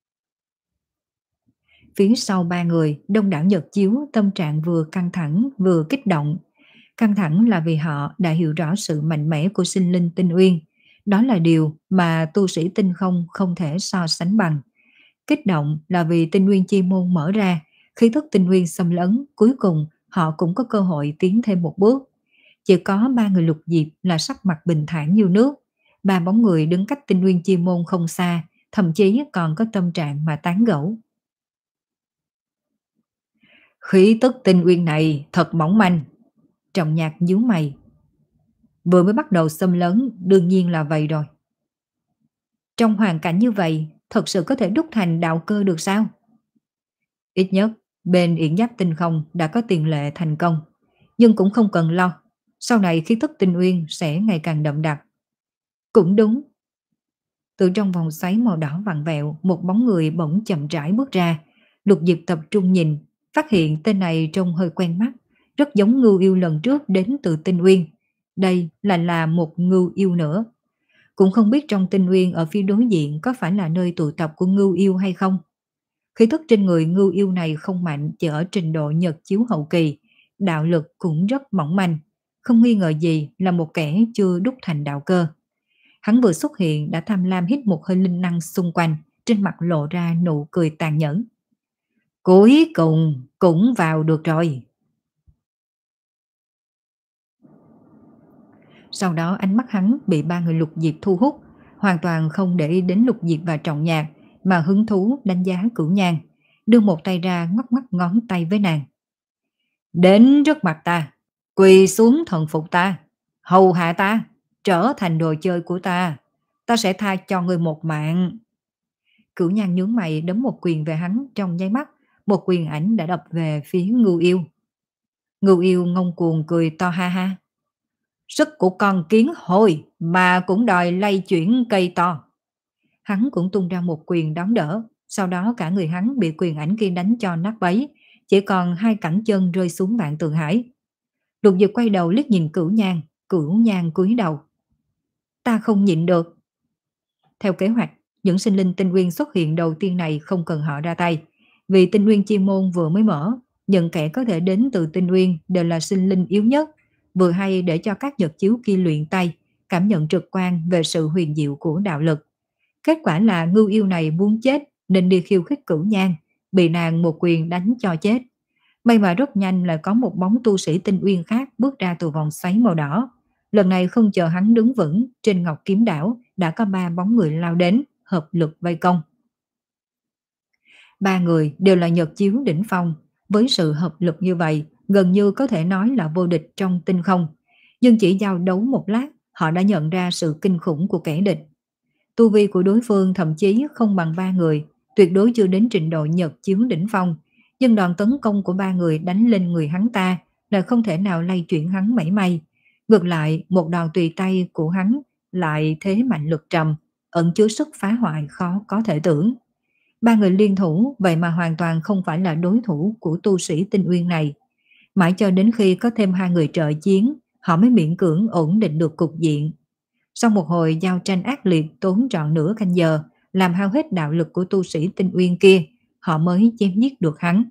Phía sau ba người, đông đảo Nhật Chiếu tâm trạng vừa căng thẳng vừa kích động. Căng thẳng là vì họ đã hiểu rõ sự mạnh mẽ của sinh linh Tinh Uyên. Đó là điều mà tu sĩ tinh không không thể so sánh bằng. Kích động là vì Tinh Nguyên chi môn mở ra, khí thức Tinh Nguyên xâm lấn, cuối cùng họ cũng có cơ hội tiến thêm một bước. Chỉ có ba người Lục Diệp là sắc mặt bình thản như nước. Ba bóng người đứng cách Tinh Nguyên chi môn không xa, thậm chí còn có tâm trạng mà tán gẫu. Khí tức Tinh Uyên này thật mỏng manh. Trọng Nhạc nhíu mày. Vừa mới bắt đầu xâm lấn, đương nhiên là vậy rồi. Trong hoàn cảnh như vậy, thật sự có thể đúc thành đạo cơ được sao? Ít nhất, bên Yển Giáp Tinh Không đã có tiền lệ thành công. Nhưng cũng không cần lo, sau này khí tức Tinh Uyên sẽ ngày càng đậm đặc. Cũng đúng. Từ trong vòng xoáy màu đỏ vặn vẹo, một bóng người bỗng chậm rãi bước ra. Lục Diệp tập trung nhìn, phát hiện tên này trông hơi quen mắt, rất giống Ngưu Yêu lần trước đến từ Tinh Uyên. Đây là là một Ngưu Yêu nữa. Cũng không biết trong Tinh Uyên ở phía đối diện có phải là nơi tụ tập của Ngưu Yêu hay không. Khí thức trên người Ngưu Yêu này không mạnh, chỉ ở trình độ nhật chiếu hậu kỳ, đạo lực cũng rất mỏng manh, không nghi ngờ gì là một kẻ chưa đúc thành đạo cơ. Hắn vừa xuất hiện đã tham lam hít một hơi linh năng xung quanh, trên mặt lộ ra nụ cười tàn nhẫn. Cuối cùng cũng vào được rồi. Sau đó ánh mắt hắn bị ba người Lục Diệp thu hút, hoàn toàn không để ý đến Lục Diệp và Trọng Nhạc, mà hứng thú đánh giá Cửu Nhan, đưa một tay ra ngoắc ngoắc ngón tay với nàng. Đến trước mặt ta, quỳ xuống thần phục ta, hầu hạ ta, trở thành đồ chơi của ta, ta sẽ tha cho ngươi một mạng. Cửu Nhan nhướng mày đấm một quyền về hắn, trong nháy mắt, một quyền ảnh đã đập về phía Ngưu Yêu. Ngưu Yêu ngông cuồng cười to ha ha. Sức của con kiến hồi mà cũng đòi lay chuyển cây to. Hắn cũng tung ra một quyền đón đỡ, sau đó cả người hắn bị quyền ảnh kia đánh cho nát bấy, chỉ còn hai cẳng chân rơi xuống vạn tường hải. Lục Diệp quay đầu liếc nhìn Cửu Nhan, Cửu Nhan cúi đầu. Ta không nhịn được. Theo kế hoạch, những sinh linh tinh nguyên xuất hiện đầu tiên này không cần họ ra tay, vì tinh nguyên chi môn vừa mới mở, những kẻ có thể đến từ tinh nguyên đều là sinh linh yếu nhất, vừa hay để cho các nhật chiếu kia luyện tay, cảm nhận trực quan về sự huyền diệu của đạo lực. Kết quả là Ngưu Yêu này muốn chết nên đi khiêu khích Cửu Nhan, bị nàng một quyền đánh cho chết. May mà rất nhanh là có một bóng tu sĩ tinh uyên khác bước ra từ vòng xoáy màu đỏ. Lần này không chờ hắn đứng vững, trên Ngọc Kiếm Đảo đã có ba bóng người lao đến, hợp lực vây công. Ba người đều là nhật chiếu đỉnh phong, với sự hợp lực như vậy, gần như có thể nói là vô địch trong tinh không. Nhưng chỉ giao đấu một lát, họ đã nhận ra sự kinh khủng của kẻ địch. Tu vi của đối phương thậm chí không bằng ba người, tuyệt đối chưa đến trình độ nhật chiếu đỉnh phong. Nhưng đòn tấn công của ba người đánh lên người hắn ta là không thể nào lay chuyển hắn mảy may. Ngược lại, một đòn tùy tay của hắn lại thế mạnh lực trầm, ẩn chứa sức phá hoại khó có thể tưởng. Ba người liên thủ vậy mà hoàn toàn không phải là đối thủ của tu sĩ tinh uyên này. Mãi cho đến khi có thêm hai người trợ chiến, họ mới miễn cưỡng ổn định được cục diện, Sau một hồi giao tranh ác liệt tốn trọn nửa canh giờ, làm hao hết đạo lực của tu sĩ Tinh Uyên kia, họ mới chém giết được hắn.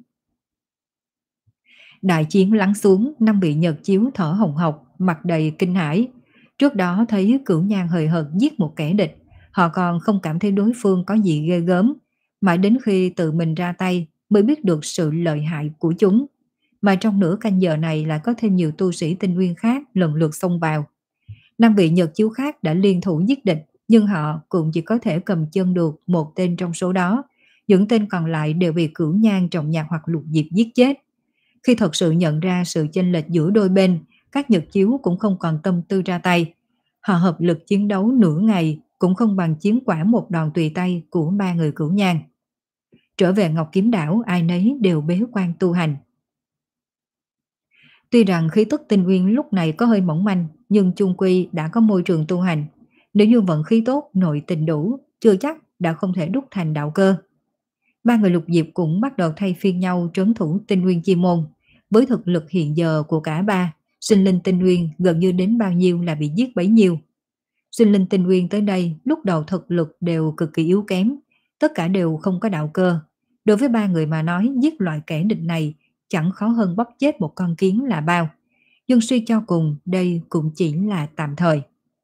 Đại chiến lắng xuống, năm vị Nhật Chiếu thở hồng hộc, mặt đầy kinh hãi. Trước đó thấy Cửu Nhan hời hợt giết một kẻ địch, họ còn không cảm thấy đối phương có gì ghê gớm, mãi đến khi tự mình ra tay mới biết được sự lợi hại của chúng. Mà trong nửa canh giờ này lại có thêm nhiều tu sĩ Tinh Nguyên khác lần lượt xông vào. Năm vị Nhật Chiếu khác đã liên thủ giết địch, nhưng họ cũng chỉ có thể cầm chân được một tên trong số đó. Những tên còn lại đều bị Cửu Nhan, Trọng Nhạc hoặc Lục Diệp giết chết. Khi thật sự nhận ra sự chênh lệch giữa đôi bên, các Nhật Chiếu cũng không còn tâm tư ra tay. Họ hợp lực chiến đấu nửa ngày cũng không bằng chiến quả một đòn tùy tay của ba người Cửu Nhan. Trở về Ngọc Kiếm Đảo, ai nấy đều bế quan tu hành. Tuy rằng khí tức Tinh Nguyên lúc này có hơi mỏng manh, nhưng chung quy đã có môi trường tu hành. Nếu như vận khí tốt, nội tình đủ, chưa chắc đã không thể đúc thành đạo cơ. Ba người Lục Diệp cũng bắt đầu thay phiên nhau trấn thủ Tinh Nguyên chi môn. Với thực lực hiện giờ của cả ba, sinh linh Tinh Nguyên gần như đến bao nhiêu là bị giết bấy nhiêu. Sinh linh Tinh Nguyên tới đây lúc đầu thực lực đều cực kỳ yếu kém, tất cả đều không có đạo cơ. Đối với ba người mà nói, giết loại kẻ địch này chẳng khó hơn bóp chết một con kiến là bao. Nhưng suy cho cùng, đây cũng chỉ là tạm thời.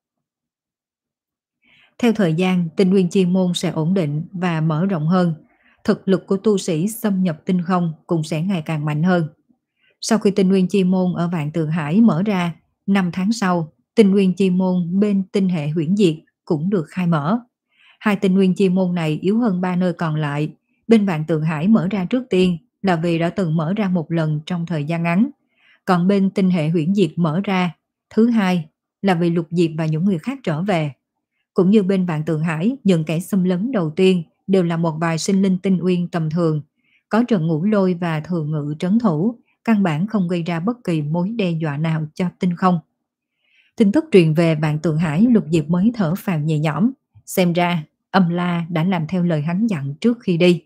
Theo thời gian, Tinh Nguyên chi môn sẽ ổn định và mở rộng hơn. Thực lực của tu sĩ xâm nhập tinh không cũng sẽ ngày càng mạnh hơn. Sau khi Tinh Nguyên chi môn ở Vạn Tượng Hải mở ra, năm tháng sau, Tinh Nguyên chi môn bên tinh hệ Huyễn Diệt cũng được khai mở. Hai Tinh Nguyên chi môn này yếu hơn ba nơi còn lại. Bên Vạn Tượng Hải mở ra trước tiên là vì đã từng mở ra một lần trong thời gian ngắn. Còn bên tinh hệ Huyễn Diệt mở ra thứ hai là vì Lục Diệp và những người khác trở về. Cũng như bên Vạn Tượng Hải, những kẻ xâm lấn đầu tiên đều là một vài sinh linh tinh uyên tầm thường, có Trần Ngũ Lôi và Thường Ngự trấn thủ, căn bản không gây ra bất kỳ mối đe dọa nào cho tinh không. Tin tức truyền về Vạn Tượng Hải, Lục Diệp mới thở phào nhẹ nhõm, xem ra Âm La đã làm theo lời hắn dặn trước khi đi.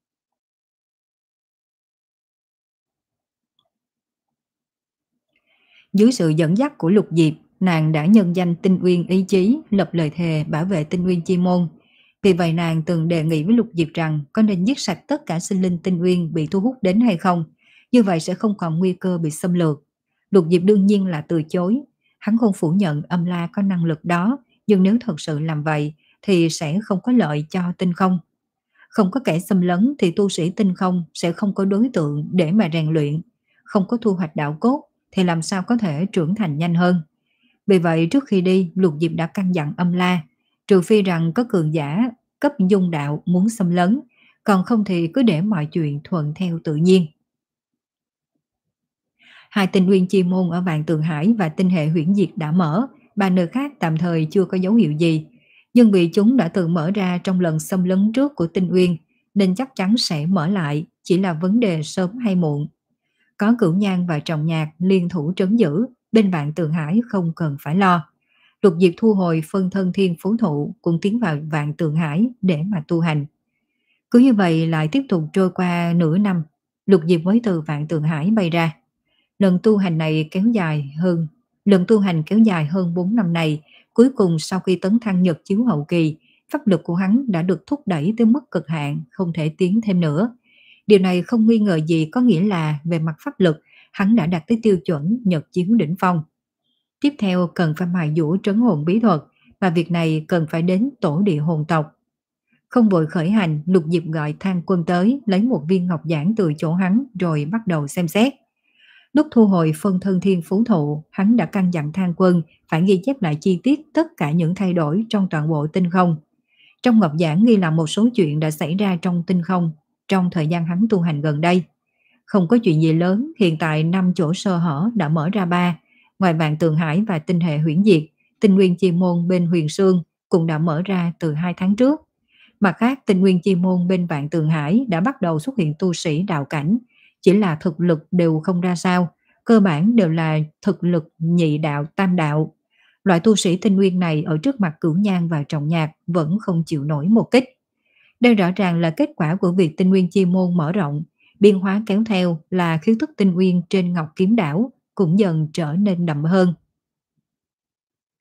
Dưới sự dẫn dắt của Lục Diệp, nàng đã nhân danh Tinh Uyên ý chí, lập lời thề bảo vệ Tinh Uyên chi môn. Vì vậy nàng từng đề nghị với Lục Diệp rằng có nên giết sạch tất cả sinh linh Tinh Uyên bị thu hút đến hay không, như vậy sẽ không còn nguy cơ bị xâm lược. Lục Diệp đương nhiên là từ chối, hắn không phủ nhận Âm La có năng lực đó, nhưng nếu thật sự làm vậy thì sẽ không có lợi cho tinh không. Không có kẻ xâm lấn thì tu sĩ tinh không sẽ không có đối tượng để mà rèn luyện, không có thu hoạch đạo cốt thì làm sao có thể trưởng thành nhanh hơn. Vì vậy trước khi đi, Lục Diệp đã căn dặn Âm La, trừ phi rằng có cường giả cấp dung đạo muốn xâm lấn, còn không thì cứ để mọi chuyện thuận theo tự nhiên. Hai tinh nguyên chi môn ở Vạn Tượng Hải và tinh hệ Huyễn Diệt đã mở, ba nơi khác tạm thời chưa có dấu hiệu gì, nhưng vì chúng đã tự mở ra trong lần xâm lấn trước của Tinh Uyên nên chắc chắn sẽ mở lại, chỉ là vấn đề sớm hay muộn. Có Cửu Nhan và Trọng Nhạc liên thủ trấn giữ, bên Vạn Tượng Hải không cần phải lo. Lục Diệp thu hồi phân thân thiên phú thụ cũng tiến vào Vạn Tượng Hải để mà tu hành. Cứ như vậy lại tiếp tục trôi qua nửa năm, Lục Diệp mới từ Vạn Tượng Hải bay ra. Lần tu hành này kéo dài hơn, lần tu hành kéo dài hơn bốn năm này, cuối cùng sau khi tấn thăng Nhật Chiếu hậu kỳ, pháp lực của hắn đã được thúc đẩy tới mức cực hạn, không thể tiến thêm nữa. Điều này không nghi ngờ gì có nghĩa là về mặt pháp lực, hắn đã đạt tới tiêu chuẩn Nhật Chiếu đỉnh phong. Tiếp theo cần phải mài dũa trấn hồn bí thuật, và việc này cần phải đến tổ địa hồn tộc. Không vội khởi hành, Lục Diệp gọi Thang Quân tới, lấy một viên ngọc giản từ chỗ hắn rồi bắt đầu xem xét. Lúc thu hồi phân thân thiên phú thụ, hắn đã căn dặn Thang Quân phải ghi chép lại chi tiết tất cả những thay đổi trong toàn bộ tinh không. Trong ngọc giản ghi là một số chuyện đã xảy ra trong tinh không trong thời gian hắn tu hành gần đây. Không có chuyện gì lớn, hiện tại năm chỗ sơ hở đã mở ra ba, ngoài Vạn Tượng Hải và tinh hệ Huyễn Diệt, Tinh Nguyên chi môn bên Huyền Sương cũng đã mở ra từ hai tháng trước. Mặt khác, Tinh Nguyên chi môn bên Vạn Tượng Hải đã bắt đầu xuất hiện tu sĩ đạo cảnh, chỉ là thực lực đều không ra sao, cơ bản đều là thực lực nhị đạo tam đạo. Loại tu sĩ Tinh Nguyên này ở trước mặt Cửu Nhan và Trọng Nhạc vẫn không chịu nổi một kích. Đây rõ ràng là kết quả của việc Tinh Nguyên chi môn mở rộng, biên hóa kéo theo là khiếu thức tinh nguyên trên Ngọc Kiếm Đảo cũng dần trở nên đậm hơn.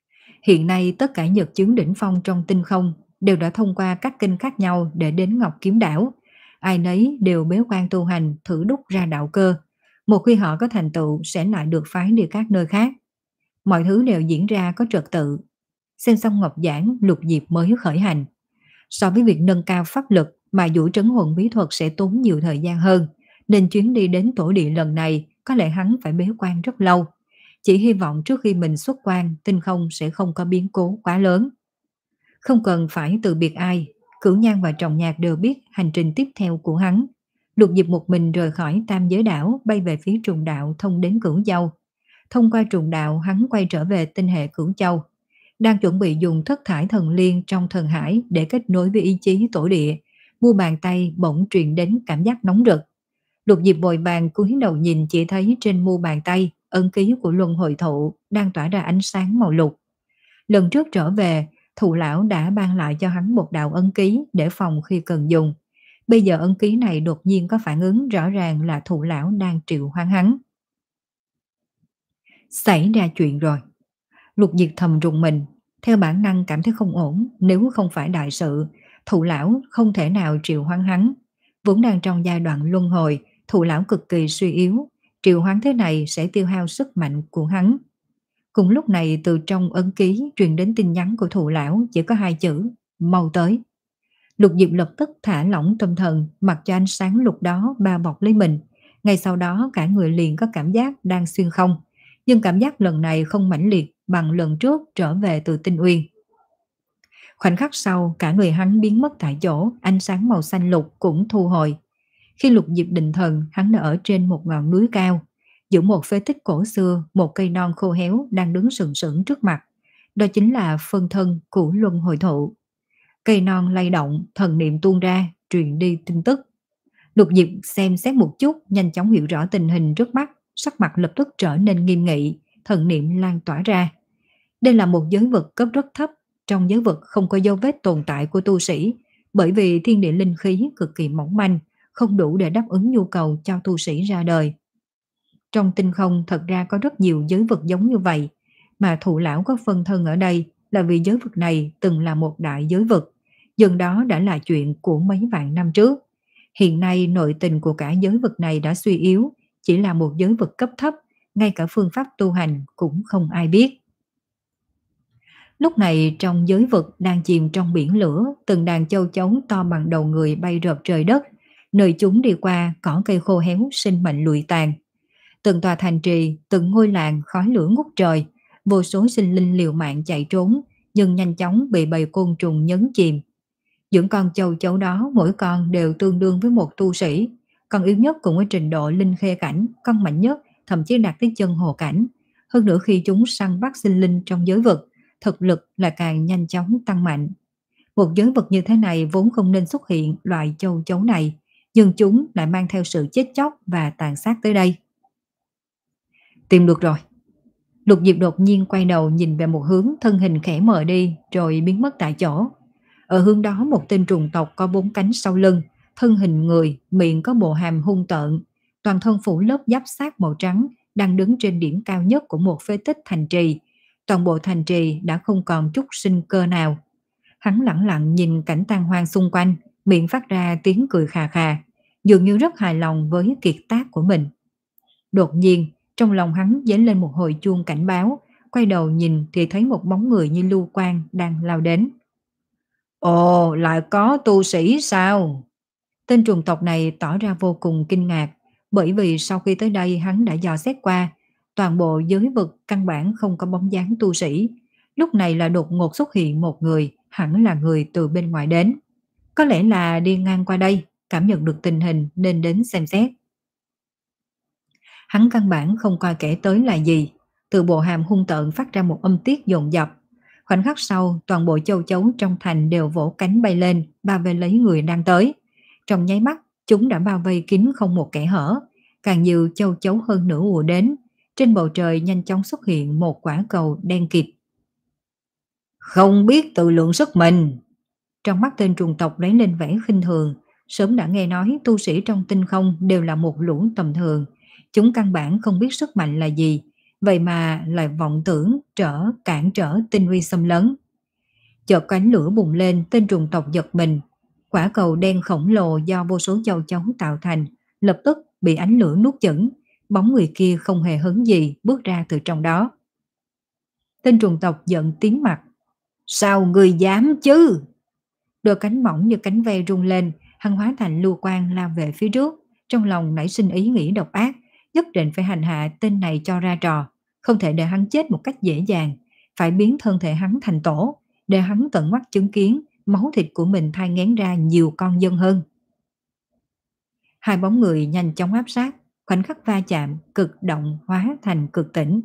Hiện nay tất cả nhật chứng đỉnh phong trong tinh không đều đã thông qua các kênh khác nhau để đến Ngọc Kiếm Đảo. Ai nấy đều bế quan tu hành thử đúc ra đạo cơ. Một khi họ có thành tựu sẽ lại được phái đi các nơi khác. Mọi thứ đều diễn ra có trật tự. Xem xong ngọc giảng, Lục Diệp mới khởi hành. So với việc nâng cao pháp lực mà vũ trấn hồn bí thuật sẽ tốn nhiều thời gian hơn, nên chuyến đi đến tổ địa lần này có lẽ hắn phải bế quan rất lâu. Chỉ hy vọng trước khi mình xuất quan, tinh không sẽ không có biến cố quá lớn. Không cần phải từ biệt ai, Cửu Nhan và Trọng Nhạc đều biết hành trình tiếp theo của hắn. Lục Diệp một mình rời khỏi Tam Giới Đảo, bay về phía Trùng Đạo thông đến Cửu Châu. Thông qua Trùng Đạo, hắn quay trở về tinh hệ Cửu Châu. Đang chuẩn bị dùng thất thải thần liên trong thần hải để kết nối với ý chí tổ địa, mu bàn tay bỗng truyền đến cảm giác nóng rực. Lục Diệp vội vàng cúi đầu nhìn, chỉ thấy trên mu bàn tay ấn ký của luân hồi thụ đang tỏa ra ánh sáng màu lục. Lần trước trở về, Thụ lão đã ban lại cho hắn một đạo ấn ký để phòng khi cần dùng. Bây giờ ấn ký này đột nhiên có phản ứng, rõ ràng là Thụ lão đang triệu hoán hắn. Xảy ra chuyện rồi. Lục Diệp thầm rùng mình, theo bản năng cảm thấy không ổn. Nếu không phải đại sự, Thụ lão không thể nào triệu hoán hắn. Vốn đang trong giai đoạn luân hồi, Thụ lão cực kỳ suy yếu, triệu hoán thế này sẽ tiêu hao sức mạnh của hắn. Cùng lúc này, từ trong ấn ký truyền đến tin nhắn của Thụ lão chỉ có hai chữ: mau tới. Lục Diệp lập tức thả lỏng tâm thần, mặc cho ánh sáng lục đó bao bọc lấy mình. Ngay sau đó cả người liền có cảm giác đang xuyên không, nhưng cảm giác lần này không mãnh liệt bằng lần trước trở về từ Tinh Uyên. Khoảnh khắc sau, cả người hắn biến mất tại chỗ, ánh sáng màu xanh lục cũng thu hồi. Khi Lục Diệp định thần, hắn đã ở trên một ngọn núi cao. Giữa một phế tích cổ xưa, một cây non khô héo đang đứng sừng sững trước mặt. Đó chính là phân thân của luân hồi thụ. Cây non lay động, thần niệm tuôn ra, truyền đi tin tức. Lục Diệp xem xét một chút, nhanh chóng hiểu rõ tình hình trước mắt, sắc mặt lập tức trở nên nghiêm nghị, thần niệm lan tỏa ra. Đây là một giới vực cấp rất thấp, trong giới vực không có dấu vết tồn tại của tu sĩ, bởi vì thiên địa linh khí cực kỳ mỏng manh, không đủ để đáp ứng nhu cầu cho tu sĩ ra đời. Trong tinh không thật ra có rất nhiều giới vực giống như vậy, mà Thụ lão có phân thân ở đây là vì giới vực này từng là một đại giới vực, dần đó đã là chuyện của mấy vạn năm trước. Hiện nay nội tình của cả giới vực này đã suy yếu, chỉ là một giới vực cấp thấp, ngay cả phương pháp tu hành cũng không ai biết. Lúc này trong giới vực đang chìm trong biển lửa, từng đàn châu chấu to bằng đầu người bay rợp trời đất, nơi chúng đi qua cỏ cây khô héo sinh mệnh lụi tàn. Từng tòa thành trì, từng ngôi làng khói lửa ngút trời, vô số sinh linh liều mạng chạy trốn, nhưng nhanh chóng bị bầy côn trùng nhấn chìm. Những con châu chấu đó mỗi con đều tương đương với một tu sĩ, con yếu nhất cũng ở trình độ linh khê cảnh, con mạnh nhất thậm chí đạt tới chân hồ cảnh. Hơn nữa khi chúng săn bắt sinh linh trong giới vực, thực lực là càng nhanh chóng tăng mạnh. Một giới vực như thế này vốn không nên xuất hiện loại châu chấu này, nhưng chúng lại mang theo sự chết chóc và tàn sát tới đây. Tìm được rồi. Lục Diệp đột nhiên quay đầu nhìn về một hướng, thân hình khẽ mờ đi rồi biến mất tại chỗ. Ở hướng đó một tên trùng tộc có bốn cánh sau lưng, thân hình người, miệng có bộ hàm hung tợn, toàn thân phủ lớp giáp xác màu trắng, đang đứng trên điểm cao nhất của một phế tích thành trì. Toàn bộ thành trì đã không còn chút sinh cơ nào. Hắn lẳng lặng nhìn cảnh tàn hoang xung quanh, miệng phát ra tiếng cười khà khà, dường như rất hài lòng với kiệt tác của mình. Đột nhiên, trong lòng hắn dấy lên một hồi chuông cảnh báo, quay đầu nhìn thì thấy một bóng người như lưu quang đang lao đến. Ồ, lại có tu sĩ sao? Tên trùng tộc này tỏ ra vô cùng kinh ngạc, bởi vì sau khi tới đây hắn đã dò xét qua, toàn bộ giới vực căn bản không có bóng dáng tu sĩ. Lúc này là đột ngột xuất hiện một người, hẳn là người từ bên ngoài đến. Có lẽ là đi ngang qua đây, cảm nhận được tình hình nên đến xem xét. Hắn căn bản không coi kẻ tới là gì, từ bộ hàm hung tợn phát ra một âm tiết dồn dập. Khoảnh khắc sau, toàn bộ châu chấu trong thành đều vỗ cánh bay lên, bao vây lấy người đang tới. Trong nháy mắt, chúng đã bao vây kín không một kẽ hở. Càng nhiều châu chấu hơn nữa ùa đến. Trên bầu trời nhanh chóng xuất hiện một quả cầu đen kịt. Không biết tự lượng sức mình. Trong mắt tên trùng tộc lấy lên vẻ khinh thường. Sớm đã nghe nói tu sĩ trong tinh không đều là một lũ tầm thường. Chúng căn bản không biết sức mạnh là gì. vậy mà lại vọng tưởng trở cản trở tinh uy xâm lấn. Chợt cánh lửa bùng lên, tên trùng tộc giật mình. Quả cầu đen khổng lồ do vô số châu chấu tạo thành, lập tức bị ánh lửa nuốt chửng. Bóng người kia không hề hấn gì bước ra từ trong đó. Tên trùng tộc giận tím mặt. Sao người dám chứ? Đôi cánh mỏng như cánh ve rung lên, hắn hóa thành lưu quang lao về phía trước. Trong lòng nảy sinh ý nghĩ độc ác, nhất định phải hành hạ tên này cho ra trò. Không thể để hắn chết một cách dễ dàng, phải biến thân thể hắn thành tổ, để hắn tận mắt chứng kiến máu thịt của mình thai nghén ra nhiều con dân hơn. Hai bóng người nhanh chóng áp sát, khoảnh khắc va chạm, cực động hóa thành cực tĩnh.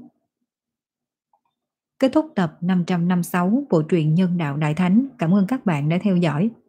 Kết thúc tập năm trăm năm mươi sáu bộ truyện Nhân đạo Đại Thánh. Cảm ơn các bạn đã theo dõi.